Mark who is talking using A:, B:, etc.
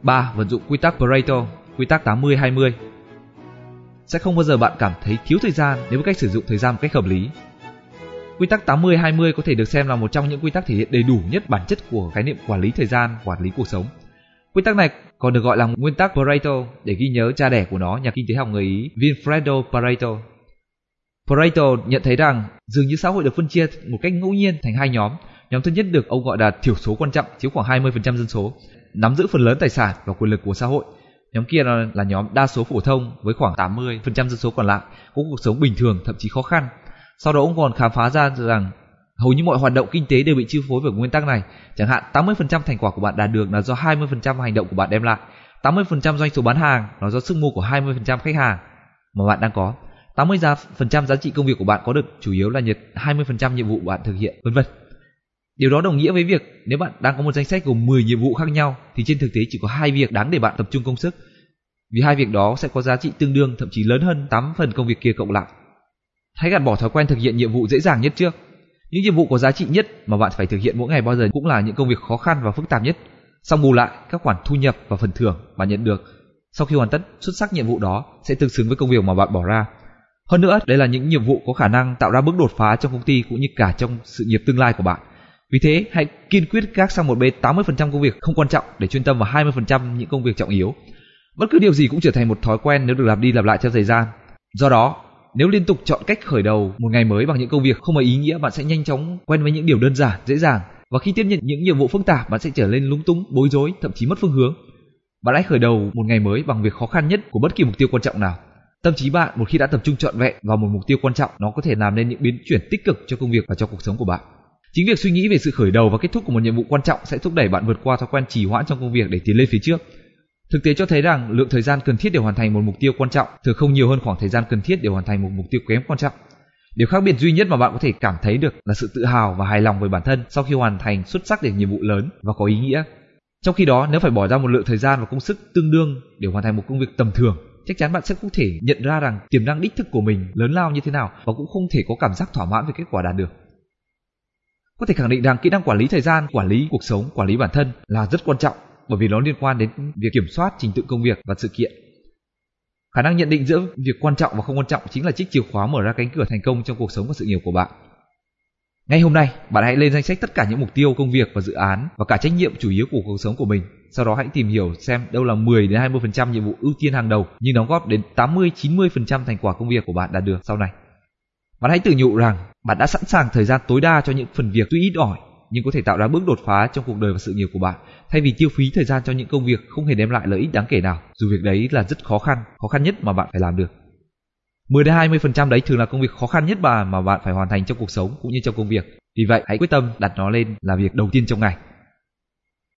A: 3. Vận dụng quy tắc Pareto, quy tắc 80-20. Sẽ không bao giờ bạn cảm thấy thiếu thời gian nếu biết cách sử dụng thời gian một cách hợp lý. Quy tắc 80-20 có thể được xem là một trong những quy tắc thể hiện đầy đủ nhất bản chất của khái niệm quản lý thời gian, quản lý cuộc sống. Quy tắc này còn được gọi là nguyên tắc Pareto để ghi nhớ cha đẻ của nó, nhà kinh tế học người Ý Vilfredo Pareto. Pareto nhận thấy rằng dường như xã hội được phân chia một cách ngẫu nhiên thành hai nhóm. Nhóm thứ nhất được ông gọi là thiểu số quan trọng, chiếm khoảng 20% dân số, nắm giữ phần lớn tài sản và quyền lực của xã hội. Nhóm kia là nhóm đa số phổ thông với khoảng 80% dân số còn lại có cuộc sống bình thường, thậm chí khó khăn. Sau đó ông còn khám phá ra rằng hầu như mọi hoạt động kinh tế đều bị chi phối bởi nguyên tắc này. Chẳng hạn 80% thành quả của bạn đạt được là do 20% hành động của bạn đem lại, 80% doanh số bán hàng là do sức mua của 20% khách hàng mà bạn đang có, 80% giá trị công việc của bạn có được chủ yếu là nhờ 20% nhiệm vụ bạn thực hiện, vân vân. Điều đó đồng nghĩa với việc nếu bạn đang có một danh sách gồm 10 nhiệm vụ khác nhau thì trên thực tế chỉ có 2 việc đáng để bạn tập trung công sức, vì 2 việc đó sẽ có giá trị tương đương, thậm chí lớn hơn 8 phần công việc kia cộng lại. Hãy gạt bỏ thói quen thực hiện nhiệm vụ dễ dàng nhất trước. Những nhiệm vụ có giá trị nhất mà bạn phải thực hiện mỗi ngày bao giờ cũng là những công việc khó khăn và phức tạp nhất. Xong bù lại, các khoản thu nhập và phần thưởng bạn nhận được sau khi hoàn tất xuất sắc nhiệm vụ đó sẽ tương xứng với công việc mà bạn bỏ ra. Hơn nữa, đây là những nhiệm vụ có khả năng tạo ra bước đột phá trong công ty cũng như cả trong sự nghiệp tương lai của bạn. Vì thế, hãy kiên quyết gác sang một bên 80% công việc không quan trọng để chuyên tâm vào 20% những công việc trọng yếu. Bất cứ điều gì cũng trở thành một thói quen nếu được lặp đi lặp lại theo thời gian. Do đó, nếu liên tục chọn cách khởi đầu một ngày mới bằng những công việc không có ý nghĩa, bạn sẽ nhanh chóng quen với những điều đơn giản, dễ dàng. Và khi tiếp nhận những nhiệm vụ phức tạp, bạn sẽ trở nên lúng túng, bối rối, thậm chí mất phương hướng. Bạn hãy khởi đầu một ngày mới bằng việc khó khăn nhất của bất kỳ mục tiêu quan trọng nào. Tâm trí bạn một khi đã tập trung trọn vẹn vào một mục tiêu quan trọng, nó có thể làm nên những biến chuyển tích cực cho công việc và cho cuộc sống của bạn. Chính việc suy nghĩ về sự khởi đầu và kết thúc của một nhiệm vụ quan trọng sẽ thúc đẩy bạn vượt qua thói quen trì hoãn trong công việc để tiến lên phía trước. Thực tế cho thấy rằng lượng thời gian cần thiết để hoàn thành một mục tiêu quan trọng thường không nhiều hơn khoảng thời gian cần thiết để hoàn thành một mục tiêu kém quan trọng. Điều khác biệt duy nhất mà bạn có thể cảm thấy được là sự tự hào và hài lòng với bản thân sau khi hoàn thành xuất sắc được nhiệm vụ lớn và có ý nghĩa. Trong khi đó, nếu phải bỏ ra một lượng thời gian và công sức tương đương để hoàn thành một công việc tầm thường, chắc chắn bạn sẽ không thể nhận ra rằng tiềm năng đích thực của mình lớn lao như thế nào và cũng không thể có cảm giác thỏa mãn về kết quả đạt được. Có thể khẳng định rằng kỹ năng quản lý thời gian, quản lý cuộc sống, quản lý bản thân là rất quan trọng bởi vì nó liên quan đến việc kiểm soát trình tự công việc và sự kiện. Khả năng nhận định giữa việc quan trọng và không quan trọng chính là chiếc chìa khóa mở ra cánh cửa thành công trong cuộc sống và sự nghiệp của bạn. Ngay hôm nay, bạn hãy lên danh sách tất cả những mục tiêu công việc và dự án và cả trách nhiệm chủ yếu của cuộc sống của mình. Sau đó hãy tìm hiểu xem đâu là 10-20% nhiệm vụ ưu tiên hàng đầu nhưng đóng góp đến 80-90% thành quả công việc của bạn đạt được sau này. Bạn hãy tự nhủ rằng bạn đã sẵn sàng thời gian tối đa cho những phần việc tuy ít ỏi nhưng có thể tạo ra bước đột phá trong cuộc đời và sự nghiệp của bạn, thay vì tiêu phí thời gian cho những công việc không hề đem lại lợi ích đáng kể nào, dù việc đấy là rất khó khăn nhất mà bạn phải làm được. 10-20% đấy thường là công việc khó khăn nhất mà bạn phải hoàn thành trong cuộc sống cũng như trong công việc. Vì vậy, hãy quyết tâm đặt nó lên là việc đầu tiên trong ngày.